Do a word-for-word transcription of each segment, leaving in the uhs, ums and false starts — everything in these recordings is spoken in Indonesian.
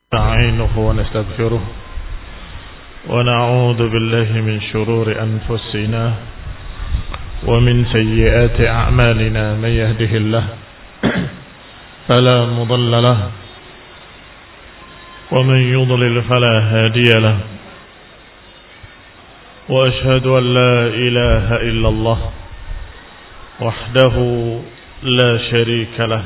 نستعينه ونستغفره ونعوذ بالله من شرور أنفسنا ومن سيئات أعمالنا. من يهده الله فلا مضل له ومن يضلل فلا هادي له، وأشهد أن لا إله إلا الله وحده لا شريك له،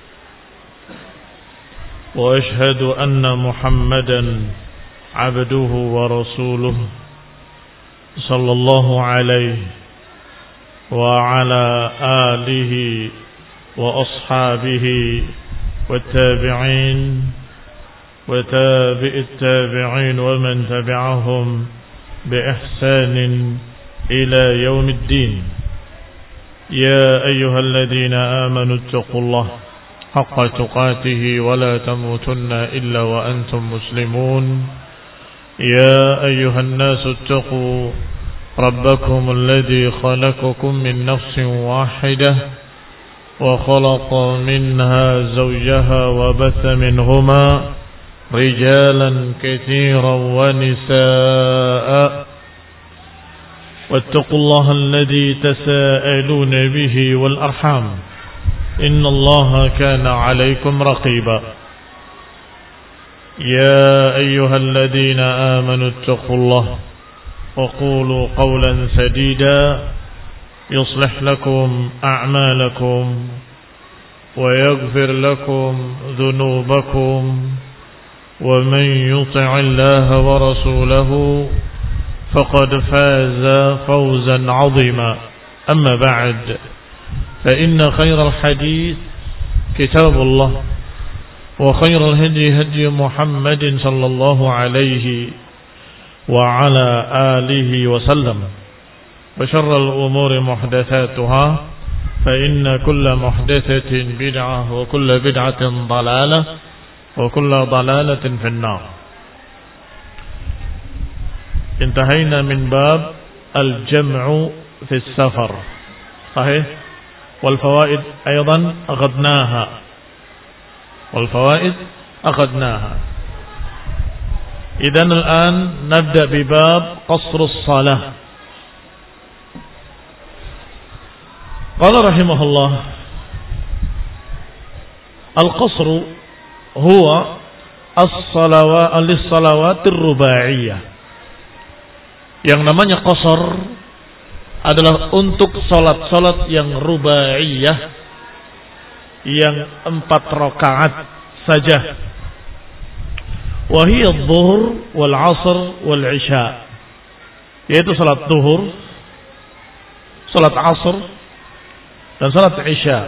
وأشهد أن محمدا عبده ورسوله صلى الله عليه وعلى آله وأصحابه والتابعين وتابع التابعين ومن تبعهم بإحسان إلى يوم الدين. يا أيها الذين آمنوا اتقوا الله حق تقاته ولا تموتن إلا وأنتم مسلمون. يا أيها الناس اتقوا ربكم الذي خلقكم من نفس واحدة وخلق منها زوجها وبث منهما رجالا كثيرا ونساء، واتقوا الله الذي تساءلون به والأرحام إن الله كان عليكم رقيبا. يا أيها الذين آمنوا اتقوا الله وقولوا قولا سديدا يصلح لكم أعمالكم ويغفر لكم ذنوبكم، ومن يطع الله ورسوله فقد فاز فوزا عظيما. أما بعد، فإن خير الحديث كتاب الله، وخير الهدي هدي محمد صلى الله عليه وعلى آله وسلم، وشر الأمور محدثاتها، فإن كل محدثة بدعة وكل بدعة ضلالة وكل ضلالة في النار. انتهينا من باب الجمع في السفر، صحيح؟ والفوائد أيضا أخذناها والفوائد أخذناها إذن الآن نبدأ بباب قصر الصلاة. قال رحمه الله: القصر هو الصلوات للصلوات الرباعية. Yang namanya qasar adalah untuk salat-salat yang rubaiyah, yang empat rakaat saja. Wa hiya adh-dhuhr wal 'ashr wal 'isha, yaitu salat zuhur, salat asr dan salat isya.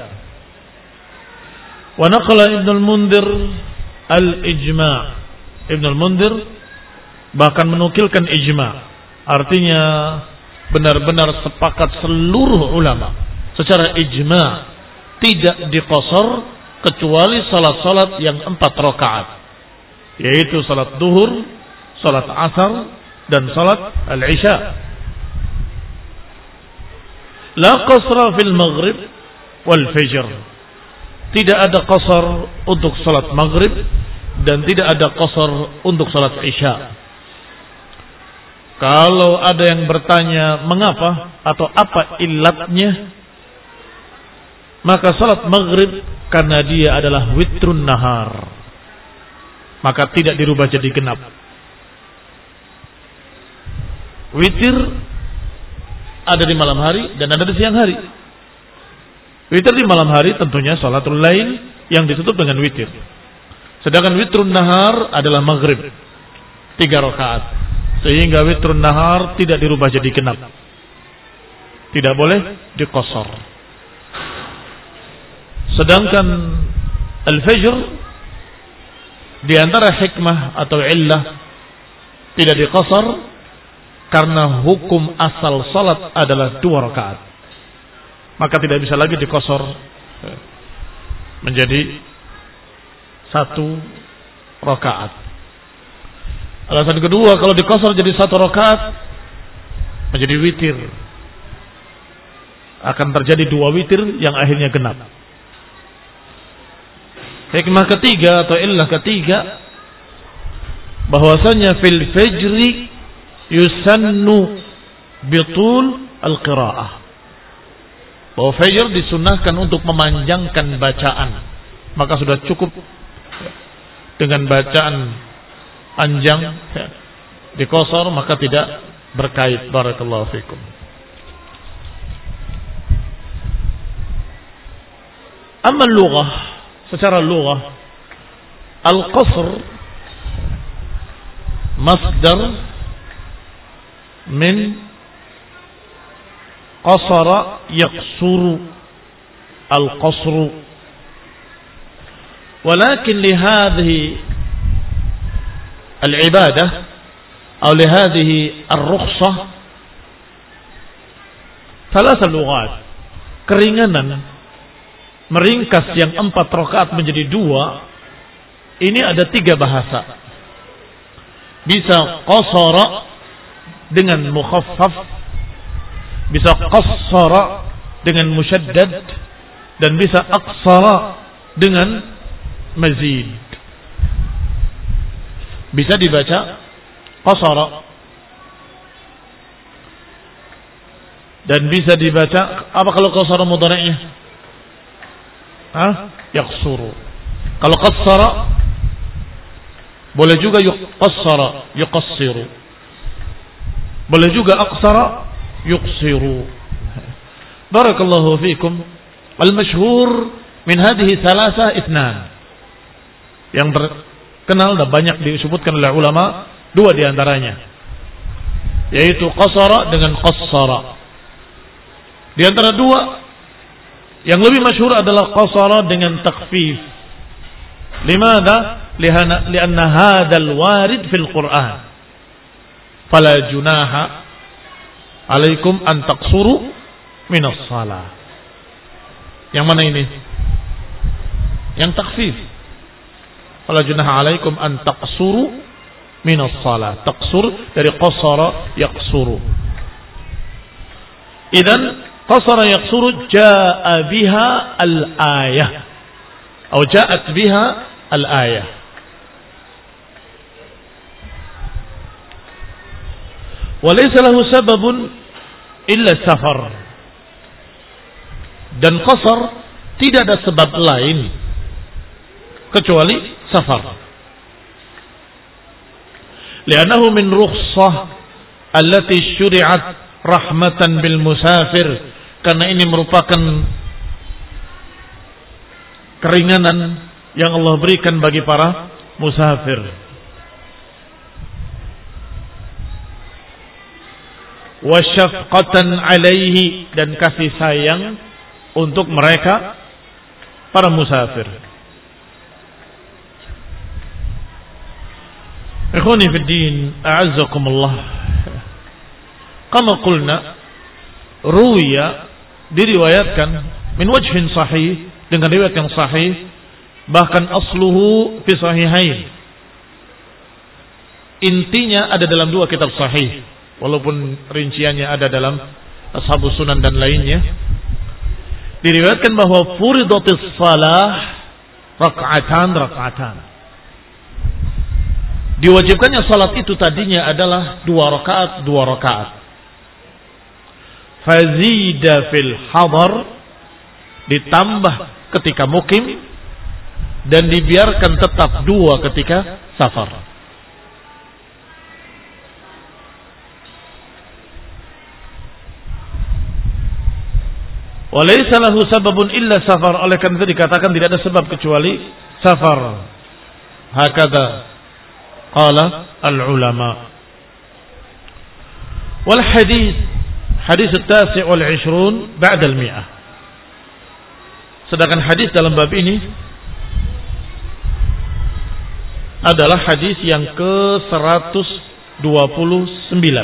Wa naqala Ibn al-Mundhir al-ijma'. Ibn al-Mundhir bahkan menukilkan ijma', artinya benar-benar sepakat seluruh ulama secara ijma' tidak diqasar kecuali salat-salat yang empat rakaat, yaitu salat duhur, salat asar dan salat al-isya. La qasra fil maghrib wal fajr. Tidak ada qasar untuk salat maghrib dan tidak ada qasar untuk salat isya. Kalau ada yang bertanya mengapa atau apa illatnya, maka salat maghrib karena dia adalah witrun nahar, maka tidak dirubah jadi genap. Witir ada di malam hari dan ada di siang hari. Witir di malam hari tentunya salatul lail yang ditutup dengan witir. Sedangkan witrun nahar adalah maghrib, tiga rakaat. Sehingga witrun nahar tidak dirubah jadi genap, tidak boleh diqasar. Sedangkan al-fajr di antara hikmah atau illah tidak diqasar karena hukum asal salat adalah dua rakaat, maka tidak bisa lagi diqasar menjadi satu rakaat. Alasan kedua, kalau diqasar jadi satu rakaat menjadi witir, akan terjadi dua witir yang akhirnya genap. Hikmah ketiga atau illah ketiga bahwasanya fil fajri yusannu bitul al-qiraah. Bahwa fajr disunnahkan untuk memanjangkan bacaan. Maka sudah cukup dengan bacaan panjang dikosor, maka tidak berkait. Barakallahu fikum. Amma lughah, secara lughah, al-qasr masdar min qasara yaqsuru, al-qasru. Walakin li hadhihi al-ibadah atau li hadhihi ar-rukhsah thalath lughat. Keringanan meringkas yang empat rakaat menjadi dua, ini ada tiga bahasa. Bisa qasara dengan mukhaffaf, bisa qassara dengan musyaddad, dan bisa aqsara dengan mazid. Bisa dibaca qasara dan bisa dibaca apa kalau qasara mudhari'nya? Hah? Yaqsuru. Kalau qassara boleh juga yuqassara, yuqassiru. Boleh juga aqsara, yuqsiru. Barakallahu fikum. Al-masyhur min hadhihi thalatha ithnan. Yang terkenal dan banyak disebutkan oleh ulama, dua di antaranya, yaitu qasara dengan qassara. Di antara dua yang lebih masyhur adalah qasara dengan takhfif. Limadha? Lianna hadzal warid fil Qur'an. Fala junaha alaikum an taqsuru minas shalah. Yang mana ini? Yang takhfif. Fala junaha alaikum an taqsuru minas shalah. Taqsur dari qasara yaqsuru. Idan qasara yaqsuru jaa biha al-ayah atau jaat biha al-ayah. Wa laysa lahu sababun illa safar. Dan qasar tidak ada sebab lain kecuali safar. Li'annahu min rukhsah allati syuri'at rahmatan bil musafir, karena ini merupakan keringanan yang Allah berikan bagi para musafir. Wa syafqatan alaihi, dan kasih sayang untuk mereka para musafir. Ikhwani fid din, a'azzakumullah. Kama qulna, ruwiya, diriwayatkan min wajhin sahih, dengan riwayat yang sahih, bahkan asluhu fi sahihain. Intinya ada dalam dua kitab sahih, walaupun rinciannya ada dalam Ashabus Sunan dan lainnya. Diriwayatkan bahwa furidatis salah rak'atan rak'atan. Diwajibkannya salat itu tadinya adalah dua rakaat dua rakaat. Fazida fil hadar, ditambah ketika mukim, dan dibiarkan tetap dua ketika safar. Walaysa lahu sababun illa safar, oleh karena itu dikatakan tidak ada sebab kecuali safar. Hakadha qala al-ulama. Wal hadis hadis at-tasi' wal ishrun ba'da al-mi'ah. Sedangkan hadis dalam bab ini adalah hadis yang ke seratus dua puluh sembilan.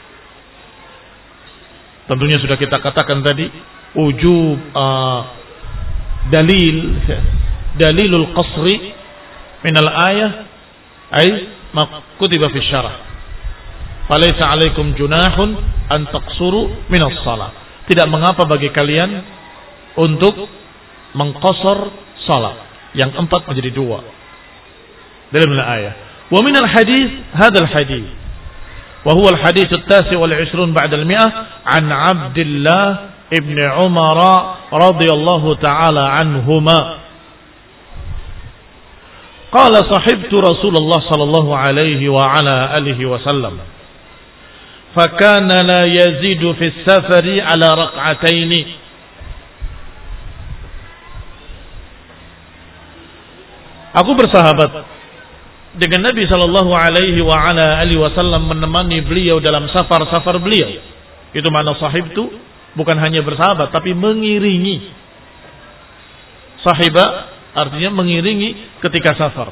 Tentunya sudah kita katakan tadi, wujub uh, dalil dalilul qasri min al-ayah ay ma kutiba fi syarah. Falaysa 'alaikum junahun an taqsuru min as-shalah. Tidak mengapa bagi kalian untuk mengqasar salat yang empat menjadi dua. Dalam ayat, Wa min al-hadis hadha al-hadis wa huwa al-hadis at-tasi' wal 'ishrun ba'da al-mi'ah an Abdullah ibn Umar radhiyallahu ta'ala anhuma qala sahibtu Rasulullah sallallahu alaihi wa ala alihi wa sallam fakana la yazidu fi as-safari ala rak'ataini. Aku bersahabat dengan Nabi sallallahu alaihi wa ala alihi wasallam, menemani beliau dalam safar-safar beliau. Itu makna sahib itu bukan hanya bersahabat tapi mengiringi. Sahiba artinya mengiringi ketika safar.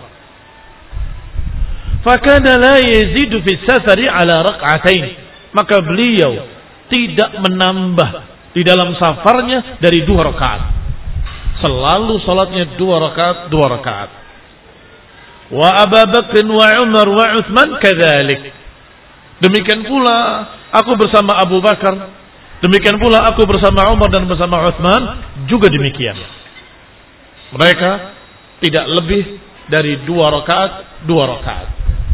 Fakana la yazidu fi safari ala rak'atain. Maka beliau tidak menambah di dalam safarnya dari dua rakaat. Selalu salatnya dua rakaat, dua rakaat. Wa Abu Bakr wa Umar wa Utsman kadzalik. Demikian pula aku bersama Abu Bakar, demikian pula aku bersama Umar dan bersama Utsman juga demikian. Mereka tidak lebih dari dua rakaat, dua rakaat.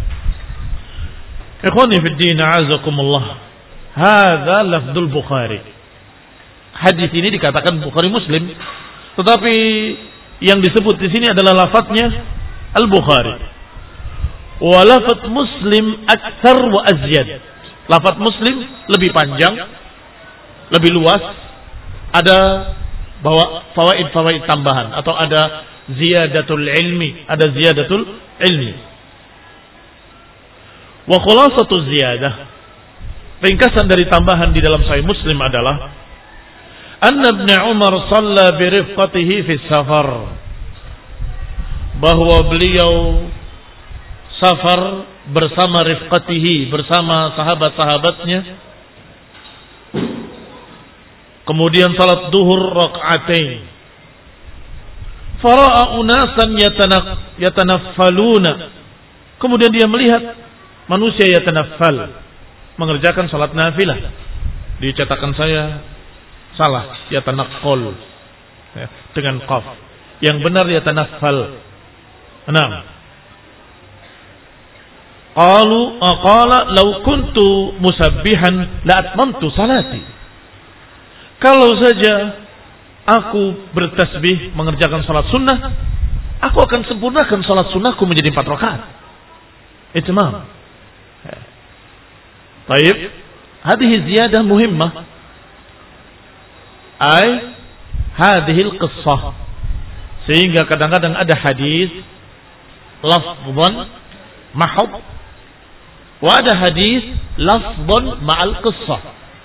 Ikhwani fi din, a'azakumullah. Hadza lafdzul Bukhari. Hadis ini dikatakan Bukhari Muslim, tetapi yang disebut di sini adalah lafadznya Al-Bukhari. Wa lafadz Muslim aktsar wa azyad. Lafadz Muslim lebih panjang, lebih luas, ada bawa fawaid-fawaid tambahan atau ada ziyadatul ilmi, ada ziyadatul ilmi. Wa khulasatul ziyadah, ringkasan dari tambahan di dalam Sahih Muslim adalah anna Ibnu Umar shalla bi rifqatihi fi safar, bahwa beliau safar bersama rifqatihi, bersama sahabat-sahabatnya. Kemudian salat duhur rak'atain. Fara'a unasan yatanaffaluna. Kemudian dia melihat manusia yatanaffal, mengerjakan salat nafilah. Dicetakan saya salah, yatanaqqal ya, dengan qaf. Yang benar yatanaffal. Enam. Qalu aqala law kuntu musabbihan la atmamtu salati. Kalau saja aku bertasbih mengerjakan salat sunnah, aku akan sempurnakan salat sunnahku menjadi empat rakaat. Itmam. Baik, hadhihi ziyadah muhimmah. Ai hadhihi al-qissah. Sehingga kadang-kadang ada hadis lafzan mahab wa ada hadis lafzan ma'al qissah.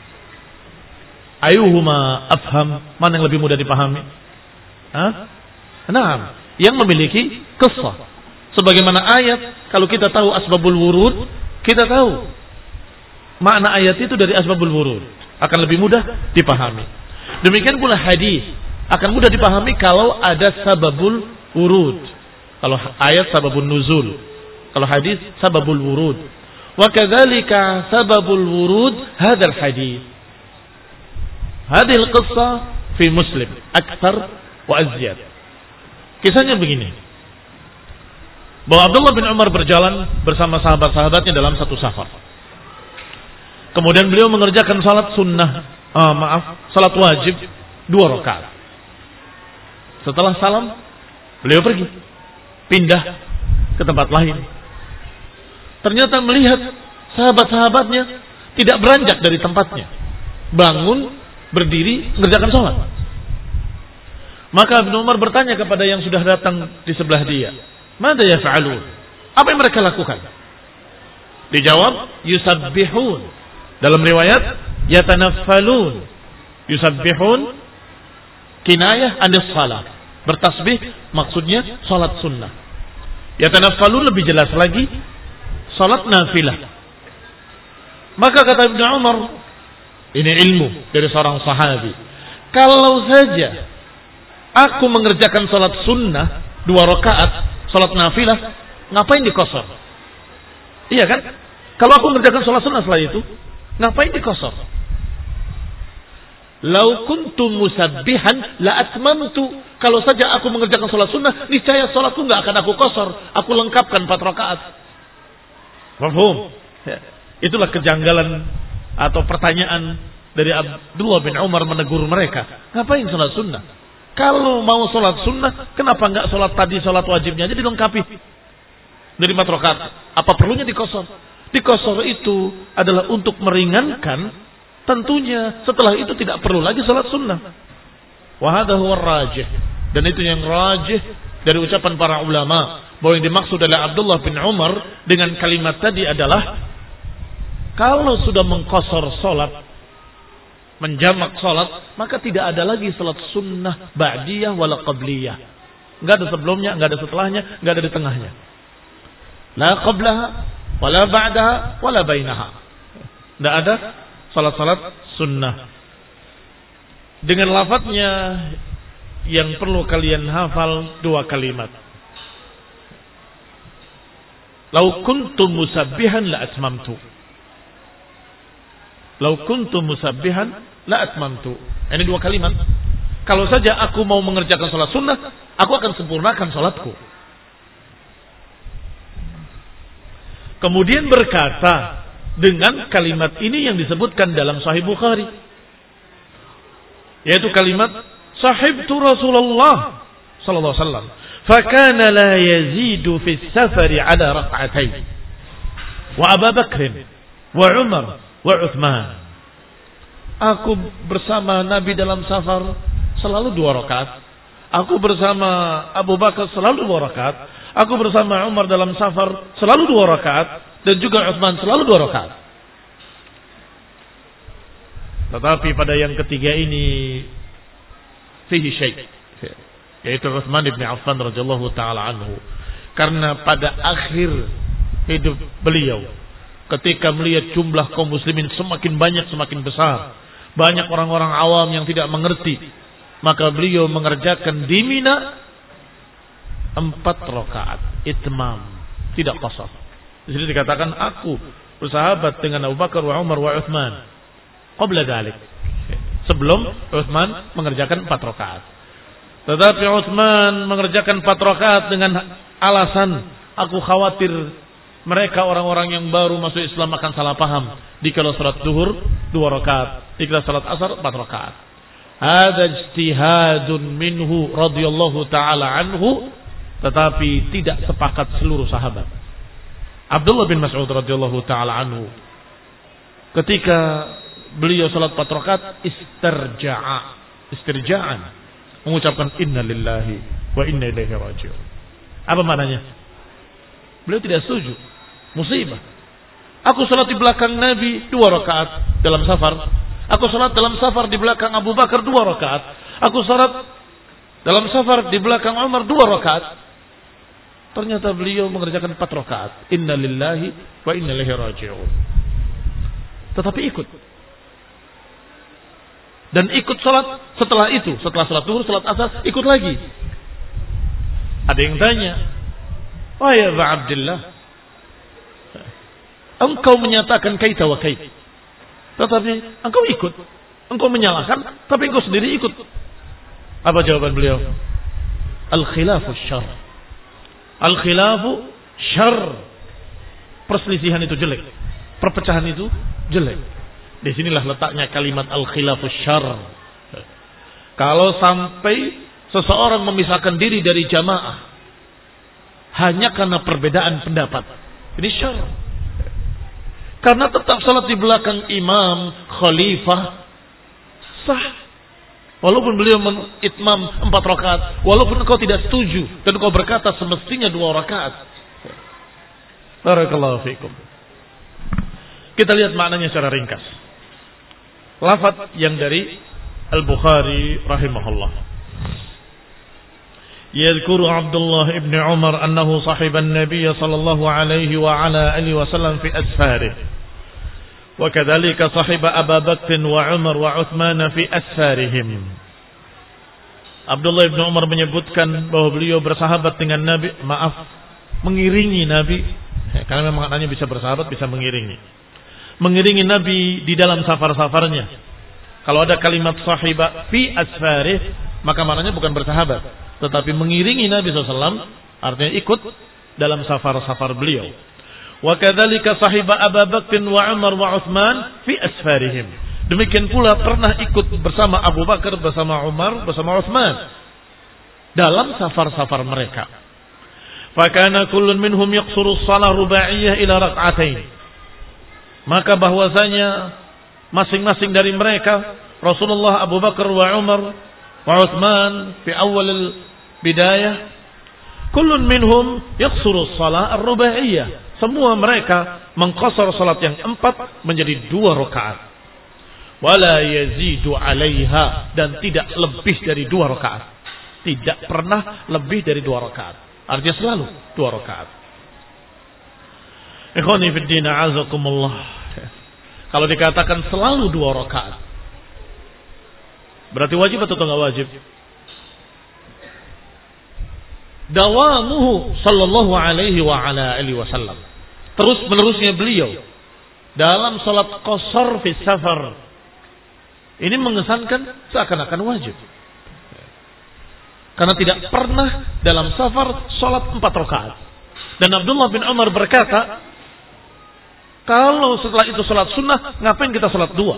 Ayuhuma afham, mana yang lebih mudah dipahami? Hah? Nah, yang memiliki qissah. Sebagaimana ayat, kalau kita tahu asbabul wurud, kita tahu makna ayat itu dari asbabul wurud, akan lebih mudah dipahami. Demikian pula hadis akan mudah dipahami kalau ada sababul wurud. Kalau ayat sababun nuzul, kalau hadis sababul wurud. Wa kadzalika sababul wurud hadzal hadis. Hadhihi al-qissah fi Muslim aktsar wa azyad. Kisahnya begini. Bahwa Abdullah bin Umar berjalan bersama sahabat-sahabatnya dalam satu safar. Kemudian beliau mengerjakan salat sunnah, ah, maaf, salat wajib dua rakaat. Setelah salam, beliau pergi, pindah ke tempat lain. Ternyata melihat sahabat-sahabatnya tidak beranjak dari tempatnya, bangun, berdiri, mengerjakan salat. Maka Ibnu Umar bertanya kepada yang sudah datang di sebelah dia, "Mada yaf'alun?" Apa yang mereka lakukan? Dijawab, "Yusabbihun." Dalam riwayat, "Yatanaffalun." Yusabbihun kinayah anis salat. Bertasbih maksudnya salat sunnah. Yatanaffalun lebih jelas lagi, salat nafilah. Maka kata Ibnu Umar, ini ilmu dari seorang sahabi, kalau saja aku mengerjakan salat sunnah dua rakaat, salat nafilah, ngapain dikosor? Iya kan? Kalau aku mengerjakan salat sunnah setelah itu, ngapain dikosor? Lau kuntu musabbihan la atmamtu. Kalau saja aku mengerjakan salat sunnah, niscaya salatku enggak akan aku kosor, aku lengkapkan empat rakaat. Mafhum? Ya. Itulah kejanggalan atau pertanyaan dari Abdullah bin Umar menegur mereka. Ngapain sholat sunnah? Kalau mau sholat sunnah, kenapa enggak sholat tadi, sholat wajibnya aja dilengkapi dari empat rakaat? Apa perlunya dikosor? Dikosor itu adalah untuk meringankan, tentunya setelah itu tidak perlu lagi sholat sunnah. Wahada huwa rajih. Dan itu yang rajih dari ucapan para ulama, bahwa yang dimaksud adalah Abdullah bin Umar dengan kalimat tadi adalah kalau sudah mengkosor sholat, menjamak sholat, maka tidak ada lagi sholat sunnah ba'diyah wala qabliyah. Enggak ada sebelumnya, enggak ada setelahnya, enggak ada di tengahnya. La qablaha wala ba'daha wala bainaha. Tidak ada sholat-sholat sunnah. Dengan lafadznya yang perlu kalian hafal dua kalimat. Lau kuntum musabbihan la atmamtu. Lau kuntum musabbihan la atmamtu. Ini dua kalimat. Kalau saja aku mau mengerjakan sholat sunnah, aku akan sempurnakan sholatku. Kemudian berkata dengan kalimat ini yang disebutkan dalam Sahih Bukhari, yaitu kalimat sahibtu Rasulullah sallallahu alaihi wasallam fakana la yazidu fi safari ala rak'atayn wa Abu Bakr wa Umar wa Uthman. Aku bersama Nabi dalam safar selalu dua rakaat. Aku bersama Abu Bakar selalu dua rakaat. Aku bersama Umar dalam safar selalu dua rakaat, dan juga Uthman selalu dua rakaat. Tetapi pada yang ketiga ini fihi syai', yaitu Uthman bin Affan radhiyallahu taala anhu. Karena pada akhir hidup beliau, ketika melihat jumlah kaum muslimin semakin banyak semakin besar, banyak orang-orang awam yang tidak mengerti, maka beliau mengerjakan di Mina empat rakaat itmam, tidak qasar. Di sini dikatakan aku bersahabat dengan Abu Bakar wa Umar wa Uthman qabla dzalik, sebelum Uthman mengerjakan empat rakaat. Tetapi Uthman mengerjakan empat rakaat dengan alasan aku khawatir mereka orang-orang yang baru masuk Islam akan salah paham. Dikala salat zuhur dua rakaat, dikala salat asar empat rakaat. Ada ijtihadun minhu radhiyallahu taala anhu, tetapi tidak sepakat seluruh sahabat. Abdullah bin Mas'ud radhiyallahu taala anhu, ketika beliau salat empat rakaat istirja'a, istirja'an, mengucapkan inna lillahi wa inna ilaihi raji'un. Apa maknanya? Beliau tidak setuju. Musibah. Aku salat di belakang Nabi dua rakaat dalam safar. Aku salat dalam safar di belakang Abu Bakar dua rakaat. Aku salat dalam safar di belakang Umar dua rakaat. Ternyata beliau mengerjakan empat rakaat. Inna lillahi wa inna ilaihi raji'un. Tetapi ikut. Dan ikut salat setelah itu, setelah salat zuhur, salat asar, ikut lagi. Ada yang tanya, wahai Abu Abdullah, engkau menyatakan kaita wa kait, tetapi engkau ikut, engkau menyalahkan, tapi engkau sendiri ikut. Apa jawaban beliau? Al-khilafu syarr. Al-khilafu syarr. Perselisihan itu jelek, perpecahan itu jelek. Di sinilah letaknya kalimat al-khilafu syarr. Kalau sampai seseorang memisahkan diri dari jamaah hanya karena perbedaan pendapat, ini syarr. Karena tetap salat di belakang imam khalifah sah, walaupun beliau menitmam empat rakaat, walaupun engkau tidak setuju dan engkau berkata semestinya dua rakaat. Barakallahu fiikum. Kita lihat maknanya secara ringkas. Lafaz yang dari Al-Bukhari rahimahullah. Yadhkuru Abdullah ibn Umar annahu sahiba an-nabiy sallallahu alaihi wa ala alihi wasallam fi asfarihi. Wa kadzalika sahiba Abu Bakr wa Umar wa Uthman fi asfarihim. Abdullah ibn Umar menyebutkan bahwa beliau bersahabat dengan Nabi, maaf, mengiringi Nabi, karena memang maknanya bisa bersahabat, bisa mengiringi. Mengiringi Nabi di dalam safar-safarnya. Kalau ada kalimat sahiba fi asfarih, maka maknanya bukan bersahabat, tetapi mengiringi Nabi shallallahu alaihi wasallam, artinya ikut dalam safar-safar beliau. Wa kadzalika sahiba Abu Bakr wa Umar wa Utsman fi asfarihim. Demikian pula pernah ikut bersama Abu Bakar, bersama Umar, bersama Utsman dalam safar-safar mereka. Fakana kullun minhum yaqsuru shalah rubaiyah ila rak'atain. Maka bahwasanya masing-masing dari mereka, Rasulullah, Abu Bakar wa Umar wa Utsman fi awal al-bidayah, kullun minhum yaqsuru shalah ar-rubaiyah. Semua mereka mengqasar salat yang empat menjadi dua rakaat. Wala yazidu 'alaiha, dan tidak lebih dari dua rakaat. Tidak pernah lebih dari dua rakaat. Artinya selalu dua rakaat. Ikhwani fid din, a'azakumullah. Kalau dikatakan selalu dua rakaat, berarti wajib atau enggak wajib? Dawamuhu sallallahu alaihi wa ala alihi wasallam, terus menerusnya beliau dalam salat qasar fi safar, ini mengesankan seakan-akan wajib, karena tidak pernah dalam safar salat empat rakaat. Dan Abdullah bin Umar berkata, kalau setelah itu salat sunnah, ngapain kita salat dua?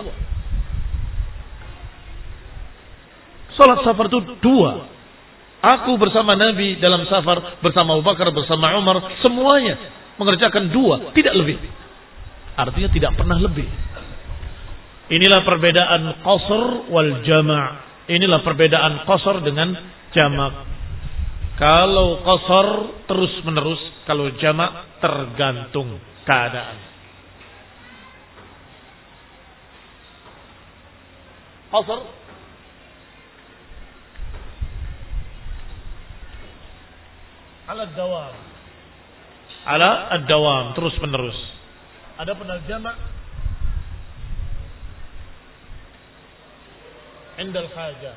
Salat safar itu dua. Aku bersama Nabi dalam safar, bersama Abu Bakar, bersama Umar, semuanya mengerjakan dua, tidak lebih. Artinya tidak pernah lebih. Inilah perbedaan qasr wal jama'. Inilah perbedaan qasr dengan jamak. Kalau qasr terus menerus, kalau jamak tergantung keadaan. Qasr ala dawam, ala ad-dawam, terus menerus. Adapun al-jama' indal hajah.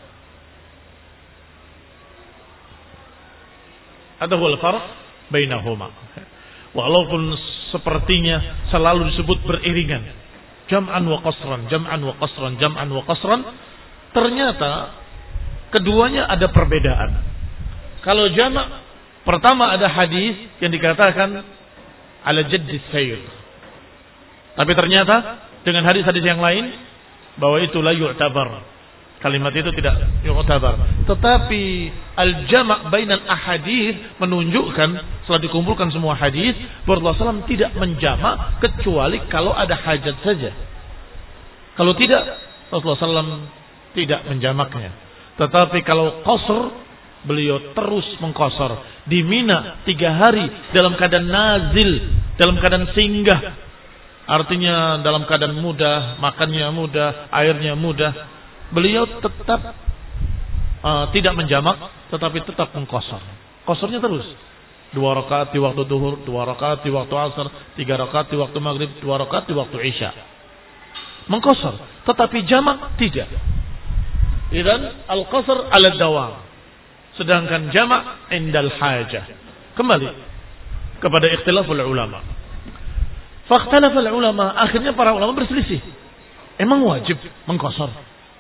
Ada huwal farq bainahuma. Walaupun sepertinya selalu disebut beriringan, jam'an wa qasran, jam'an wa qasran, jam'an wa qasran, ternyata keduanya ada perbedaan. Kalau jama', pertama ada hadis yang dikatakan ala jaddis sayr. Tapi ternyata dengan hadis-hadis yang lain bahwa itu la yu'tabar. Kalimat itu tidak yu'tabar. Tetapi al-jama' bainal ahadits menunjukkan setelah dikumpulkan semua hadis, Rasulullah sallallahu alaihi wasallam tidak menjama' kecuali kalau ada hajat saja. Kalau tidak, Rasulullah sallallahu alaihi wasallam tidak menjamaknya. Tetapi kalau qasr, beliau terus mengqasar di Mina tiga hari dalam keadaan nazil, dalam keadaan singgah. Artinya dalam keadaan mudah, makannya mudah, airnya mudah. Beliau tetap uh, tidak menjamak, tetapi tetap mengqasar. Qasarnya terus. Dua rakaat di waktu duhur, dua rakaat di waktu asar, tiga rakaat di waktu maghrib, dua rakaat di waktu isya. Mengqasar, tetapi jamak tidak. Idzan al-qasr ala dawam. Sedangkan jamak indal hajah. Kembali kepada ikhtilaful ulama. Fakhtalafal ulama, akhirnya para ulama berselisih. Emang wajib mengqasar?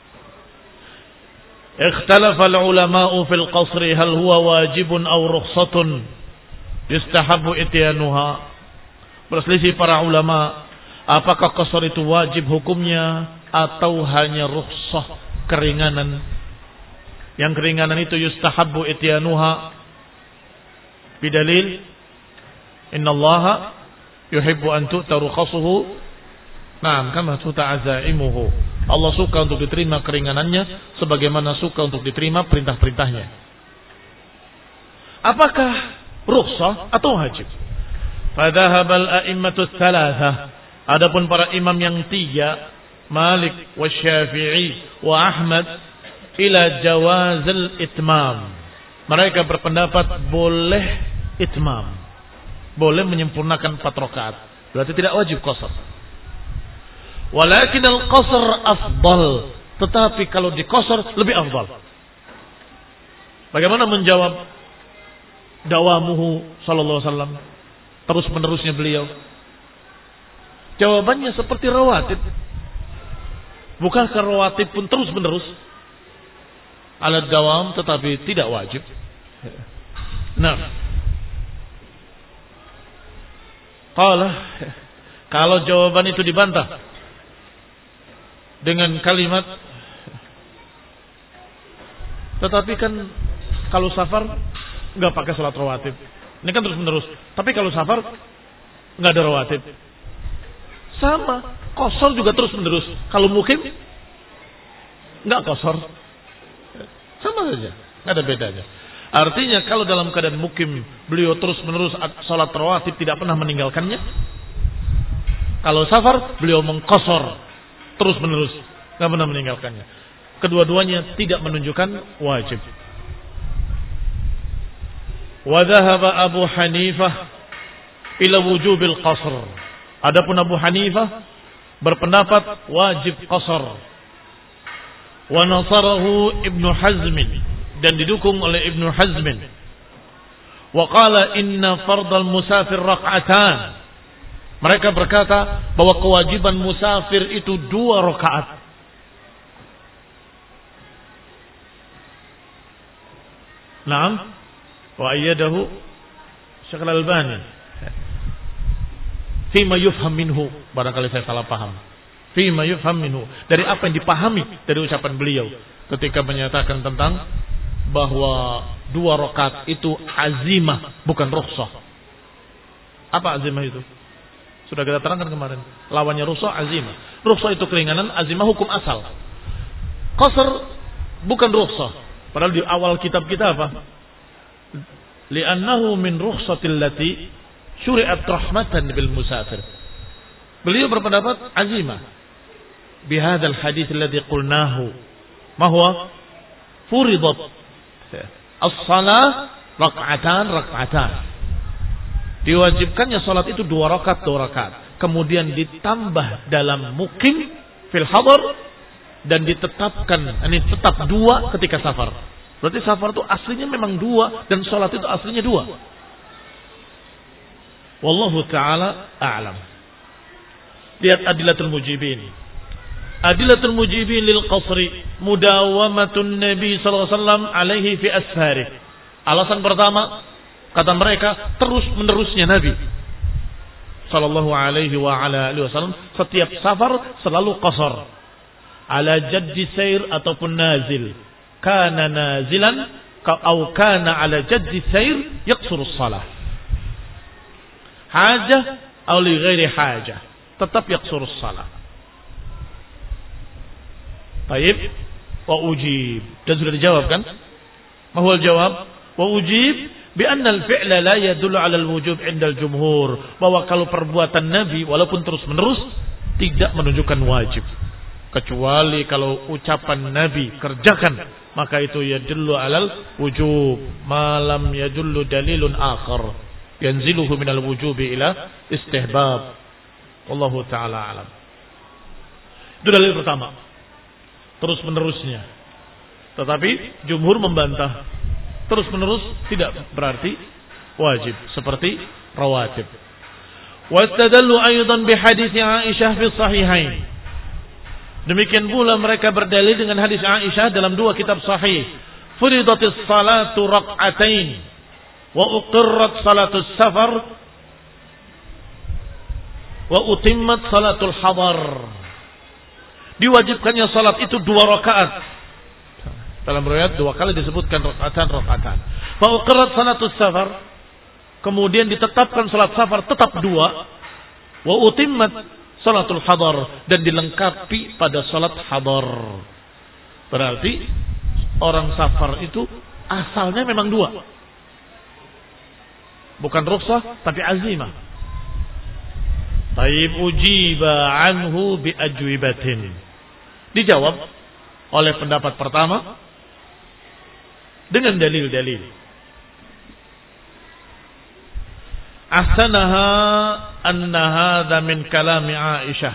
Ikhtalafal ulama'u fil qasri hal huwa wajibun aw rukhsatun yustahabbu ityanuha. Berselisih para ulama, apakah qasar itu wajib hukumnya atau hanya rukhsah, keringanan. Yang keringanan itu yustahabbu ityanuha bidalil innallaha yuhibbu an tu'ta rukhasuhu. Naam, kama tuta'azaimuhu. Allah suka untuk diterima keringanannya sebagaimana suka untuk diterima perintah-perintahnya. Apakah rukhsah atau wajib? Fadhahabal a'immatu tsalatsa. Adapun para imam yang tiga, Malik wa Syafi'i wa Ahmad, ila jawazil itmam. Mereka berpendapat boleh itmam, boleh menyempurnakan empat rakaat. Berarti tidak wajib qasar. Walakin al-qasr afdal, tetapi kalau diqasar lebih afdal. Bagaimana menjawab dawamuhu sallallahu alaihi wasallam, terus menerusnya beliau? Jawabannya seperti rawatib. Bukankah rawatib pun terus menerus? Ala dawam, tetapi tidak wajib. Nah, Qala, kalau jawaban itu dibantah dengan kalimat, tetapi kan kalau safar nggak pakai sholat rawatib. Ini kan terus menerus. Tapi kalau safar nggak ada rawatib. Sama, qasar juga terus menerus. Kalau mukim nggak qasar, sama saja, nggak ada bedanya. Artinya kalau dalam keadaan mukim beliau terus menerus sholat rawatib, tidak pernah meninggalkannya. Kalau safar beliau mengqasar terus menerus, nggak pernah meninggalkannya. Kedua-duanya tidak menunjukkan wajib. Wa dhahaba Abu Hanifah ila wujubil qasr. Adapun Abu Hanifah berpendapat wajib qasar. Wa nasarahu Ibnu Hazm, dan didukung oleh Ibnu Hazm. Wa qala inna fardal musafir rak'atan. Mereka berkata bahwa kewajiban musafir itu dua rakaat. Naam, wa ayyadahu Syekh Al-Albani fima yufham minhu, barangkali saya salah paham. Fima yufham minhu, dari apa yang dipahami dari ucapan beliau ketika menyatakan tentang bahwa dua rakaat itu azimah, bukan rukhsah. Apa azimah itu? Sudah kita terangkan kemarin. Lawannya rukhsah azimah. Rukhsah itu keringanan, azimah hukum asal. Qasar bukan rukhsah. Padahal di awal kitab kita apa? Li'annahu min rukhsatil lati syuri'at rahmatan bil musafir. Beliau berpendapat azimah. Bihadzal hadits alladhi qulnahu. Ma huwa? Furidat as-salah rak'atan rak'atan. Diwajibkannya salat itu dua rakaat dua rakaat. Kemudian ditambah dalam mukim fil hadar, dan ditetapkan ini tetap dua ketika safar. Berarti safar itu aslinya memang dua dan salat itu aslinya dua. Wallahu taala a'lam. Lihat adilatul mujibin. Adilatul mujibin lil qasri mudawamatun Nabi sallallahu alaihi wasallam alaihi fi asfari. Alasan pertama, kata mereka, terus menerusnya Nabi sallallahu alaihi wa ala alihi wasallam setiap safar selalu qasar. Ala jaddi sair ataupun nazil. Kana nazilan atau kana ala jaddi sair yaqsuru shalah. Hajah atau li ghairi hajah, tetap yaqsuru shalah. Baik, wa ujib. Dan sudah dijawab kan? Ma huwa al-jawab? Wa ujib bi anna al-fi'la la yadullu 'ala al-wujub 'inda al-jumhur. Bahwa kalau perbuatan Nabi walaupun terus-menerus tidak menunjukkan wajib. Kecuali kalau ucapan Nabi kerjakan, maka itu yadullu 'alal wujub. Ma lam yadullu dalilun akhar yanziluhu minal wujubi ila istihbab. Wallahu ta'ala alam. Itu dalil pertama. Terus menerusnya. Tetapi jumhur membantah. Terus menerus tidak berarti wajib, seperti rawatib. Wastadallu aydan bihadits Aisyah fi sahihain. Demikian pula mereka berdalil dengan hadis Aisyah dalam dua kitab sahih. Furidatis salatu rak'atain wa uqirrat salatus safar wa utimmat salatul hadar. Diwajibkannya salat itu dua rakaat. Dalam riwayat dua kali disebutkan rakaatan rakaatan. Wa uqirrat salatus safar, kemudian ditetapkan salat safar tetap dua. Wa utimmat salatul hadar, dan dilengkapi pada salat hadar. Berarti orang safar itu asalnya memang dua. Bukan rukhsah tapi azimah. Taib ujiba anhu bi ajwibatin. Dijawab oleh pendapat pertama dengan dalil-dalil. Ahsanaha anna hadha min kalami Aisyah.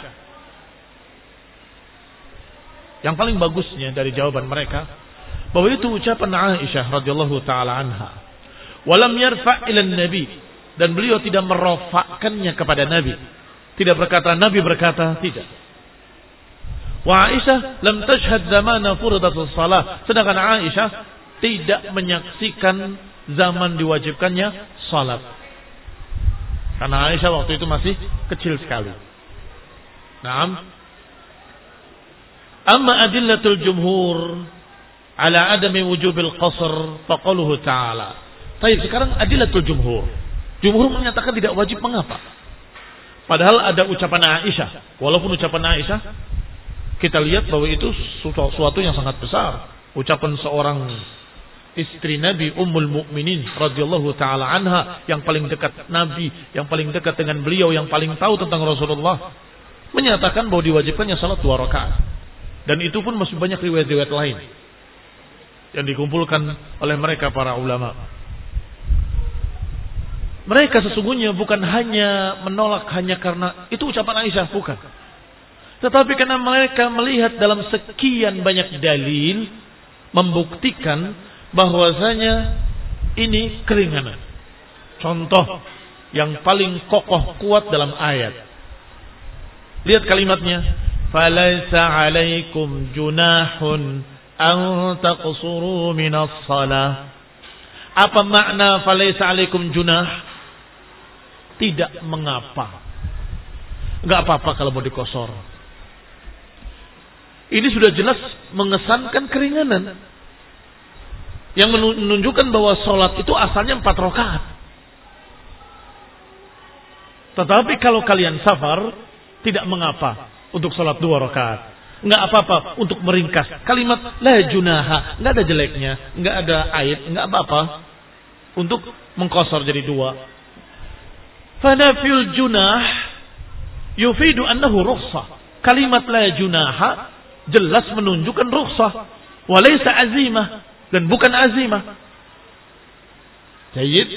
Yang paling bagusnya dari jawaban mereka bahwa itu ucapan Aisyah radhiyallahu taala anha. Walam yarfa' ila nabi, dan beliau tidak merofakkannya kepada Nabi. Tidak berkata Nabi berkata, tidak. Wa Aisyah lam tashhad zamana furidatus shalah, sedangkan Aisyah tidak menyaksikan zaman diwajibkannya salat. Karena Aisyah waktu itu masih kecil sekali. Naam. Amma adillatul jumhur ala adami wujubil qasr faqaluhu ta'ala. Baik, sekarang adillatul jumhur. Jumhur menyatakan tidak wajib, mengapa? Padahal ada ucapan Aisyah. Walaupun ucapan Aisyah kita lihat bahwa itu suatu yang sangat besar. Ucapan seorang istri Nabi Ummul Mukminin radhiyallahu taala anha, yang paling dekat Nabi, yang paling dekat dengan beliau, yang paling tahu tentang Rasulullah, menyatakan bahwa diwajibkannya salat dua rakaat. Dan itu pun masih banyak riwayat-riwayat lain yang dikumpulkan oleh mereka para ulama. Mereka sesungguhnya bukan hanya menolak hanya karena itu ucapan Aisyah, bukan. Tetapi karena mereka melihat dalam sekian banyak dalil membuktikan bahwasanya ini keringanan. Contoh yang paling kokoh kuat dalam ayat. Lihat kalimatnya, "Falaisa 'alaikum junahun an taqsuru minas shalah." Apa makna falaisa 'alaikum junah? Tidak mengapa. Enggak apa-apa kalau mau dikosor. Ini sudah jelas mengesankan keringanan, yang menunjukkan bahwa sholat itu asalnya empat rakaat. Tetapi kalau kalian safar, tidak mengapa untuk sholat dua rakaat. Enggak apa-apa untuk meringkas. Kalimat la junaha, enggak ada jeleknya, enggak ada aib, enggak apa-apa untuk mengkosor jadi dua. Fanafil junah yufidu annahu rukhsah. Kalimat la junaha jelas menunjukkan rukhsah, walaysa azimah, dan bukan azimah. Jayyid.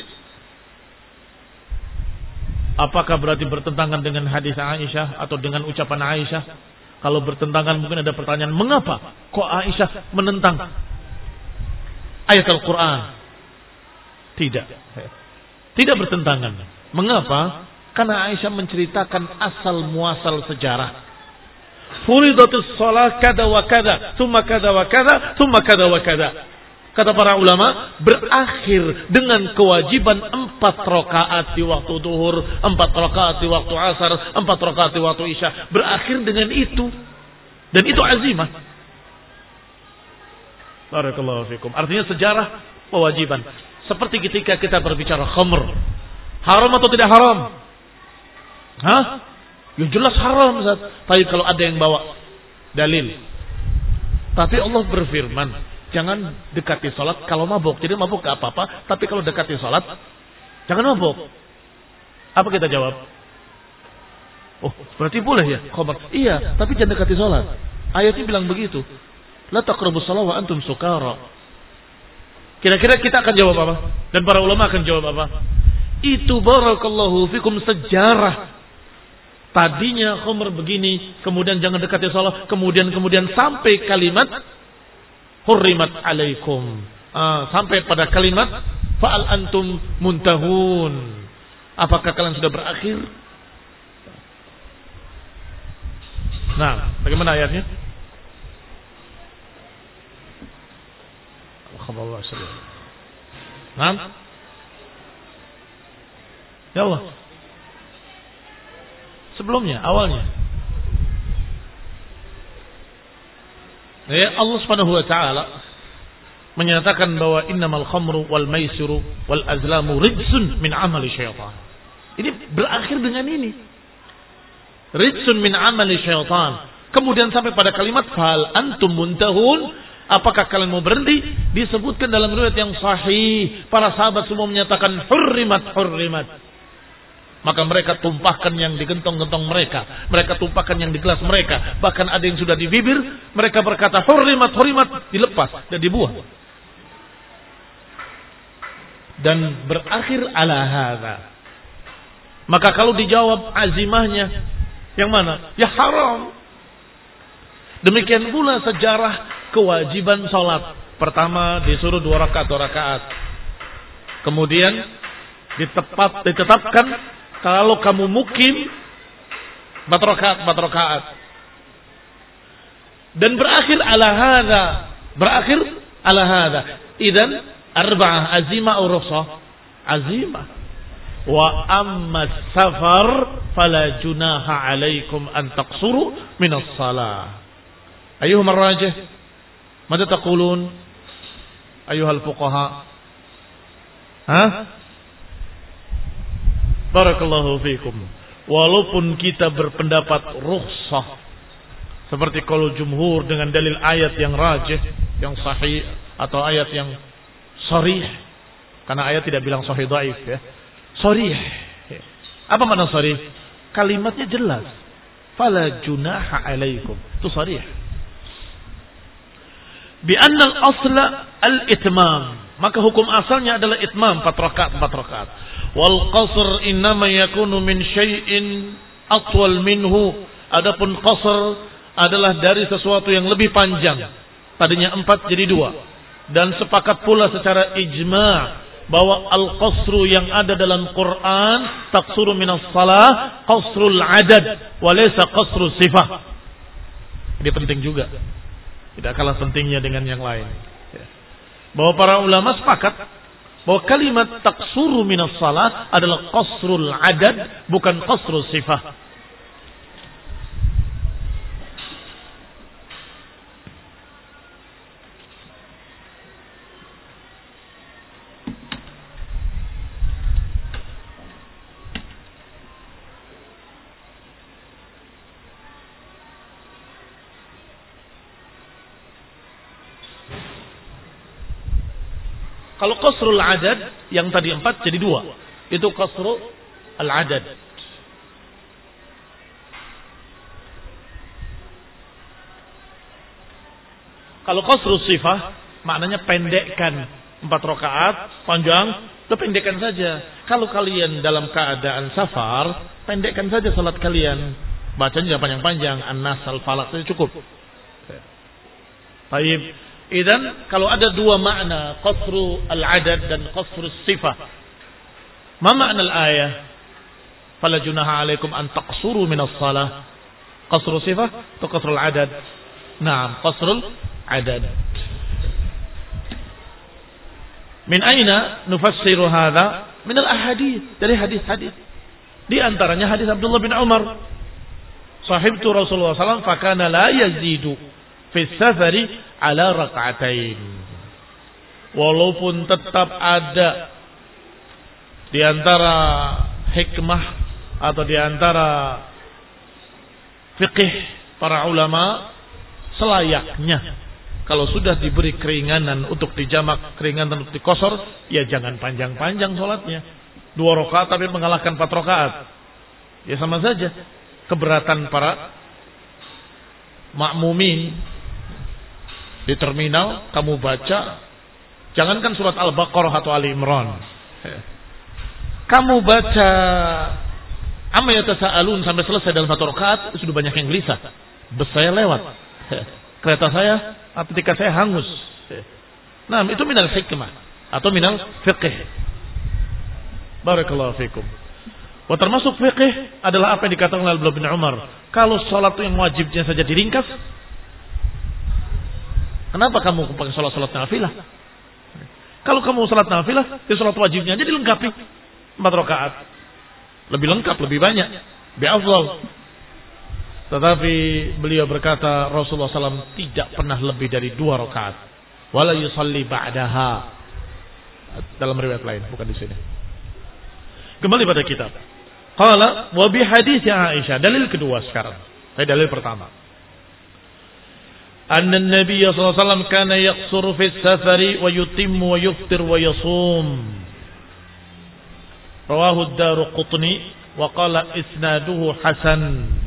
Apakah berarti bertentangan dengan hadis Aisyah atau dengan ucapan Aisyah? Kalau bertentangan mungkin ada pertanyaan, mengapa kok Aisyah menentang ayat Al-Quran? Tidak. Tidak bertentangan. Mengapa? Karena Aisyah menceritakan asal muasal sejarah. Furidatus shalah kada wa kada, thumma kada wa kada, thumma kada wa kada. Kata para ulama, berakhir dengan kewajiban empat rakaat di waktu duhur, empat rakaat di waktu asar, empat rakaat di waktu isya. Berakhir dengan itu. Dan itu azimah. Barakallahu fikum. Artinya sejarah kewajiban. Seperti ketika kita berbicara khamr. Haram atau tidak haram? Hah? Ya jelas haram, Ustaz. Tapi kalau ada yang bawa dalil. Tapi Allah berfirman, jangan dekati salat kalau mabuk. Jadi mabuk gak apa-apa, tapi kalau dekati salat jangan mabuk. Apa kita jawab? Oh, berarti boleh ya khamr. Iya, tapi jangan dekati salat. Ayatnya bilang begitu. La taqrabus shalah wa antum sukara. Kira-kira kita akan jawab apa? Dan para ulama akan jawab apa? Itu barakallahu fikum sejarah. Tadinya khamr begini, kemudian jangan dekati salat, kemudian kemudian sampai kalimat hurrimat alaikum. Ah, sampai pada kalimat fa'al antum muntahun. Apakah kalian sudah berakhir? Nah, bagaimana ayatnya? Alhamdulillah. Nah, ya Allah. Sebelumnya, awalnya. Ya, Allah Subhanahu wa taala menyatakan bahwa innamal khamru wal maisiru wal azlamu rijsun min amali syaitan. Ini berakhir dengan ini. Rijsun min amali syaitan. Kemudian sampai pada kalimat fal antum muntahun, apakah kalian mau berhenti? Disebutkan dalam riwayat yang sahih, para sahabat semua menyatakan hurrimat hurrimat. Maka mereka tumpahkan yang di gentong-gentong mereka. Mereka tumpahkan yang di gelas mereka. Bahkan ada yang sudah di bibir. Mereka berkata, hurrimat, hurrimat. Dilepas dan dibuang. Dan berakhir ala hadha. Maka kalau dijawab azimahnya, yang mana? Ya haram. Demikian pula sejarah kewajiban sholat. Pertama disuruh dua rakaat, dua rakaat. Kemudian ditepat, ditetapkan kalau kamu mukim empat rakaat, empat rakaat. Dan berakhir ala hadza, berakhir ala hadza. Idzan arba'ah azimah atau rukhsah? Azimah. Wa amma safar fala junaha alaikum an taqsuru min as-salah. Ayuhum ar-rajih? Mada taqulun? Ayuhal fuqaha? Ha? Barakallahu fiikum. Walaupun kita berpendapat rukhsah seperti qaul jumhur dengan dalil ayat yang rajih, yang sahih atau ayat yang sharih, karena ayat tidak bilang sahih dhaif ya. Sharih. Apa makna sharih? Kalimatnya jelas. Fala junaha alaikum. Itu sharih. Bi anna al-asla al-itmam. Maka hukum asalnya adalah itmam, empat rakaat, empat rakaat. Wal qasr innama yakunu min syai'in atwal minhu. Adapun qasr adalah dari sesuatu yang lebih panjang. Tadinya empat jadi dua. Dan sepakat pula secara ijma' bahwa al-qasru yang ada dalam Quran taqsuru minas salah qasrul adad wa laysa qasrus sifah. Ini penting juga. Tidak kalah pentingnya dengan yang lain. Bahwa para ulama sepakat bahwa kalimat taqsuru minas salah adalah qasrul adad bukan qasrus sifah. Kalau qasrul adad yang tadi empat jadi dua. Itu qasrul al-adad. Kalau qasrul sifah maknanya pendekkan. Empat rakaat panjang, itu pendekkan saja. Kalau kalian dalam keadaan safar, pendekkan saja salat kalian. Bacanya jangan panjang-panjang, An-Nas, Al-Falaq saja cukup. Baik. Idan kalau ada dua makna qasru al-adad dan qasru sifah. Ma makna al-ayah? Fala junaha alaikum an taqsuru min as-salah. Qasru sifah atau qasru al-adad? Naam, qasru al-adad. Min aina nufassiru hadha? Min al-ahadith, dari hadis-hadis. Di antaranya hadis Abdullah bin Umar. Sahibtu Rasulullah sallallahu alaihi wasallam fakana la yazidu fi safari ala raka'atain. Walaupun tetap ada di antara hikmah atau di antara fikih para ulama selayaknya kalau sudah diberi keringanan untuk dijamak, keringanan untuk dikosor, ya jangan panjang-panjang sholatnya. Dua rakaat tapi mengalahkan empat rakaat. Ya sama saja keberatan para makmumin. Di terminal kamu baca, jangankan surat Al-Baqarah atau Ali Imran, kamu baca amma yatasaalun sampai selesai dalam satu rakaat, sudah banyak yang gelisah. Bus saya lewat, kereta saya, ketika saya hangus. Nah, itu minal hikmah atau minal fiqh. Barakallahu fikum. Wa termasuk fiqh adalah apa yang dikatakan oleh Abdullah bin Umar. Kalau salat yang wajibnya saja diringkas, kenapa kamu pakai salat-salat nafilah? Kalau kamu salat nafilah, di salat wajibnya aja dilengkapi empat rakaat. Lebih lengkap, lebih banyak. Bi'afdal. Tetapi beliau berkata Rasulullah sallallahu alaihi wasallam tidak pernah lebih dari dua rakaat. Wala yusalli ba'daha. Dalam riwayat lain, bukan di sini. Kembali pada kitab. Qala wa bi hadits Aisyah. Dalil kedua sekarang. Saya dalil pertama. أن النبي صلى الله عليه وسلم كان يقصر في السفر ويتم ويفطر ويصوم رواه الدارقطني وقال إسناده حسن.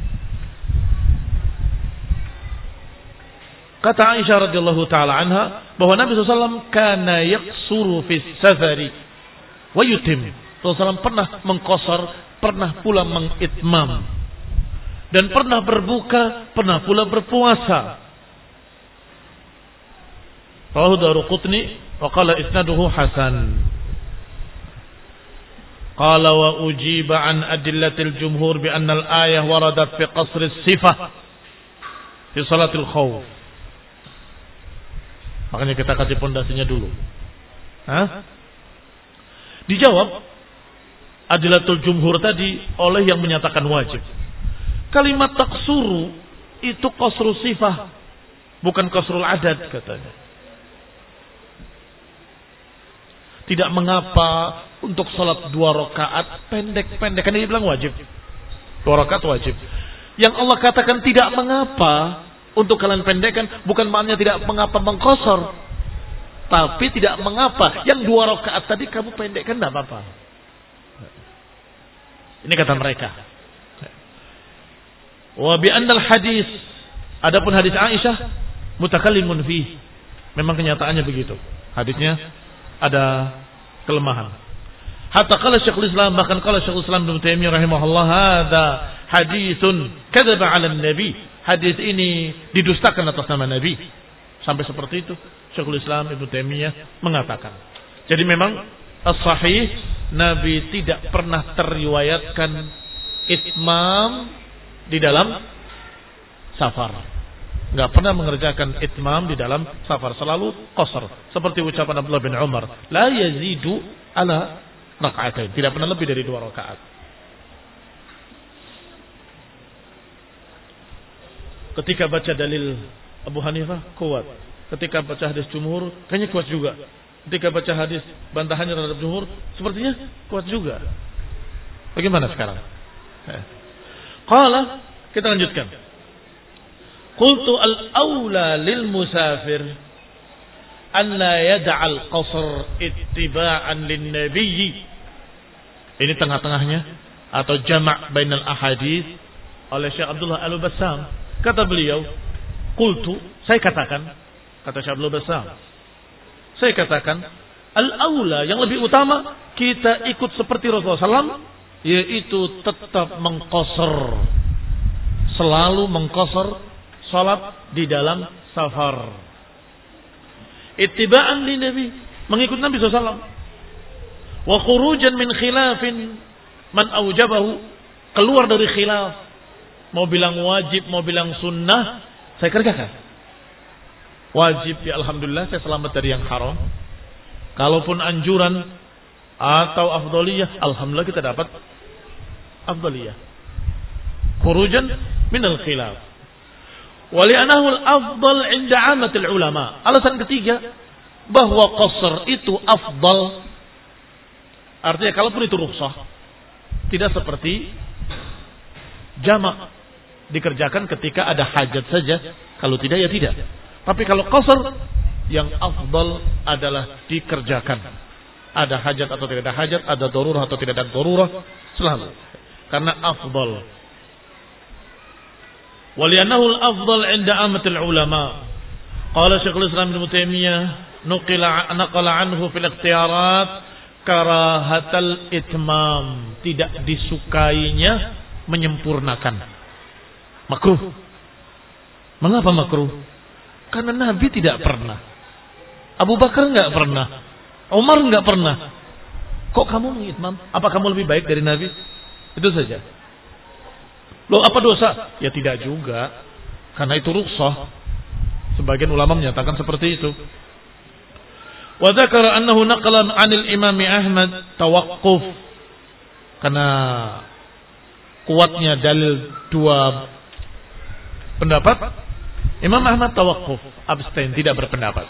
Kata Aisyah radhiyallahu taala anha bahwa Nabi sallallahu alaihi wasallam kana yaqsuru fi safari wa yutim. Rasulullah sallallahu alaihi wasallam pernah mengqasar, pernah pula mengitmam, dan pernah berbuka, pernah pula berpuasa. Rawahu Daruqutni wa qala isnaduhu hasan. Qala wa ujiba an adillatil jumhur bi anna al-ayah waradat fi qasr as-sifah fi salatil khawf. Makanya kita kasih pondasinya dulu. Hah? Dijawab, adilatul jumhur tadi oleh yang menyatakan wajib. Kalimat taksuru itu qasru sifah, bukan qasrul adad katanya. Tidak mengapa untuk sholat dua rakaat pendek-pendek, kan dia bilang wajib. Dua rakaat wajib. Yang Allah katakan tidak mengapa untuk kalian pendekkan, bukan maknanya tidak mengapa mengqasar, tapi tidak mengapa yang dua rakaat tadi kamu pendekkan, tidak apa-apa. Ini kata mereka. Wa bi annal hadis, adapun hadis Aisyah mutakallimun fi, memang kenyataannya begitu. Hadisnya ada kelemahan. Hatta qala Syekhul Islam, bahkan qala Syekhul Islam Ibnu Taimiyah rahimahullah, hadza haditsun kadzaba 'ala nabi. Hadis ini didustakan atas nama Nabi. Sampai seperti itu Syekhul Islam Ibnu Taimiyah mengatakan. Jadi memang as-sahih, Nabi tidak pernah teriwayatkan itmam di dalam safar. Enggak pernah mengerjakan itmam di dalam safar, selalu qasar. Seperti ucapan Abdullah bin Umar, la yazidu ala raka'atain, tidak pernah lebih dari dua rakaat. Ketika baca dalil Abu Hanifah kuat, ketika baca hadis jumhur kayaknya kuat juga. Ketika baca hadis bantahannya terhadap jumhur sepertinya kuat juga. Bagaimana sekarang? Qala, kita lanjutkan. Qultu al-awla lil musafir an la yad'al qasr ittiba'an lin nabiy. Ini tengah-tengahnya atau jama' bainal ahadits oleh Syekh Abdullah Al-Bassam. Kata beliau, qultu, saya katakan, kata Syekh Abdullah Bassam, saya katakan al-awla, yang lebih utama kita ikut seperti Rasulullah sallallahu alaihi wasallam, yaitu tetap mengqasar, selalu mengqasar salat di dalam safar. Ittiba'an li Nabi, mengikut Nabi sallallahu alaihi wasallam. Wa khurujan min khilafin man aujabahu, keluar dari khilaf, mau bilang wajib, mau bilang sunnah, saya kerjakan. Wajib, ya alhamdulillah saya selamat dari yang haram. Kalaupun anjuran atau afdaliyah, alhamdulillah kita dapat afdaliyah. Khurujan minal khilaf. Wali'anahu al-afdal 'inda 'amatil ulama. Alasan ketiga, bahwa qasar itu afdal. Artinya kalaupun itu rukhsah, tidak seperti jamak dikerjakan ketika ada hajat saja, kalau tidak ya tidak. Tapi kalau qasar, yang afdal adalah dikerjakan. Ada hajat atau tidak ada hajat, ada darurah atau tidak ada darurah, selalu. Karena afdal. Wali'annahu al-afdal 'inda 'amatil ulama. Qala Syekhul Islam Ibnu Taimiyah, nuqila naqala anhu fil ikhtiyarat karahatal itmam, tidak disukainya menyempurnakan. Makruh. Mengapa makruh? Karena Nabi tidak pernah. Abu Bakar enggak pernah. Umar enggak pernah. Kok kamu mengitmam? Apa kamu lebih baik dari Nabi? Itu saja. Loh, apa dosa? Ya tidak juga. Karena itu rukhsah. Sebagian ulama menyatakan seperti itu. Wa dzakara annahu naqalan 'anil Imam Ahmad tawaqquf. Karena kuatnya dalil dua pendapat, Imam Ahmad tawaqquf, abstain, tidak berpendapat.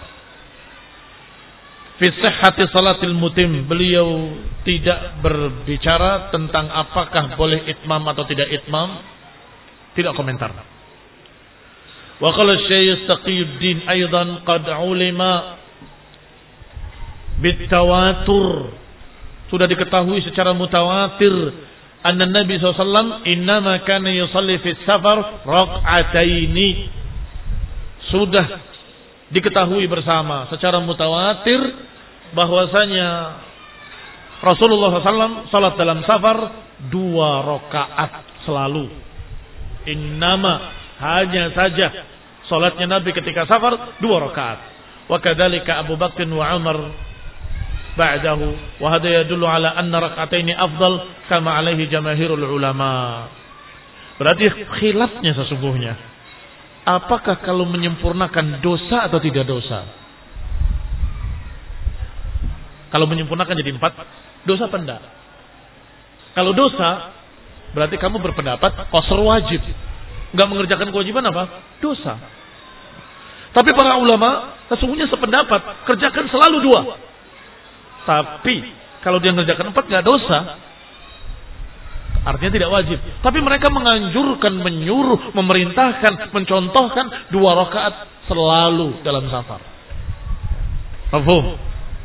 Fi sihhati salatil mutim, beliau tidak berbicara tentang apakah boleh itmam atau tidak itmam, tidak komentar. Wa qala Syekh Taqiyuddin aidan qad ulima bitawatur, sudah diketahui secara mutawatir, anna Nabi sallallahu alaihi wasallam innama kana yusalli fi safar rak'ataini. Sudah diketahui bersama secara mutawatir bahwasanya Rasulullah sallallahu alaihi wasallam salat dalam safar dua rakaat selalu. Innama, hanya saja salatnya Nabi ketika safar dua rakaat. Wa kadzalika Abu Bakar wa Umar ba'dahu, wa hadha yadullu ala anna rak'ataini afdal kama alaihi jamaahirul ulama. Berarti khilafnya sesungguhnya, apakah kalau menyempurnakan dosa atau tidak dosa? Kalau menyempurnakan jadi empat, dosa apa enggak? Kalau dosa, berarti kamu berpendapat qasar wajib. Nggak mengerjakan kewajiban apa? Dosa. Tapi para ulama sesungguhnya sependapat, kerjakan selalu dua. Tapi kalau dia mengerjakan empat nggak dosa, artinya tidak wajib. Tapi mereka menganjurkan, menyuruh, memerintahkan, mencontohkan dua rakaat selalu dalam safar. Mafhum?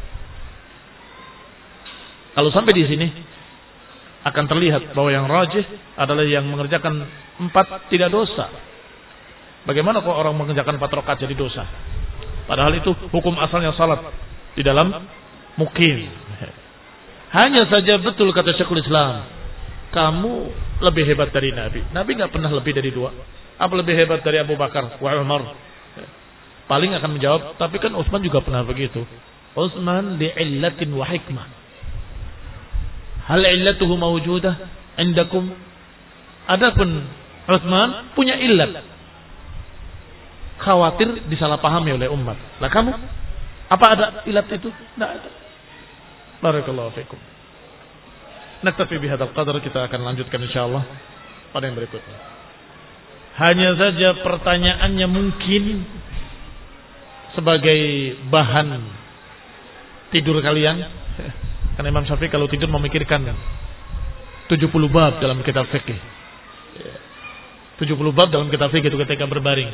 Kalau sampai di sini akan terlihat bahwa yang rajih adalah yang mengerjakan empat tidak dosa. Bagaimana kalau orang mengerjakan empat rakaat jadi dosa? Padahal itu hukum asalnya salat di dalam mukim. Hanya saja betul kata Syekhul Islam, kamu lebih hebat dari Nabi. Nabi nggak pernah lebih dari dua. Apa lebih hebat dari Abu Bakar wa Umar? Paling akan menjawab, tapi kan Utsman juga pernah begitu. Utsman li'illatin wa hikmah. Hal illatuhu mawjudah indakum? Adapun Utsman punya illat. Khawatir disalahpahami oleh umat. Lah kamu? Apa ada illat itu? Tidak ada. Barakallahu fikum. Naktafi bihadzal qadar, kita akan lanjutkan insyaallah pada yang berikutnya. Hanya saja pertanyaannya mungkin sebagai bahan tidur kalian. Karena Imam Syafi'i kalau tidur memikirkan tujuh puluh bab dalam kitab fikih. tujuh puluh bab dalam kitab fikih itu ketika berbaring.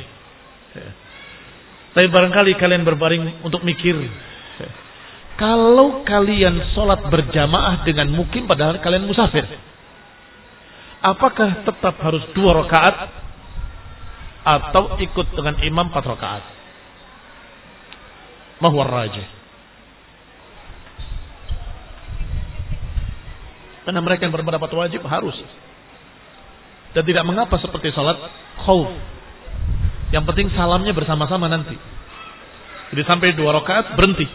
Tapi barangkali kalian berbaring untuk mikir, kalau kalian sholat berjamaah dengan mukim padahal kalian musafir, apakah tetap harus dua rakaat atau ikut dengan imam empat rakaat? Mahwar rajih. Karena mereka yang berpendapat wajib harus, dan tidak mengapa seperti sholat khauf. Yang penting salamnya bersama-sama nanti. Jadi sampai dua rakaat berhenti.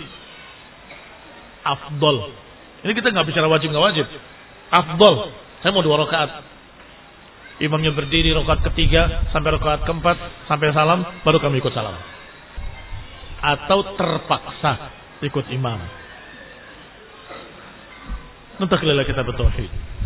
Afdol. Ini kita nggak bicara wajib nggak wajib. Afdol. Saya mau dua rakaat. Imamnya berdiri rakaat ketiga sampai rakaat keempat sampai salam, baru kami ikut salam. Atau terpaksa ikut imam. Nanti kita bertauhid.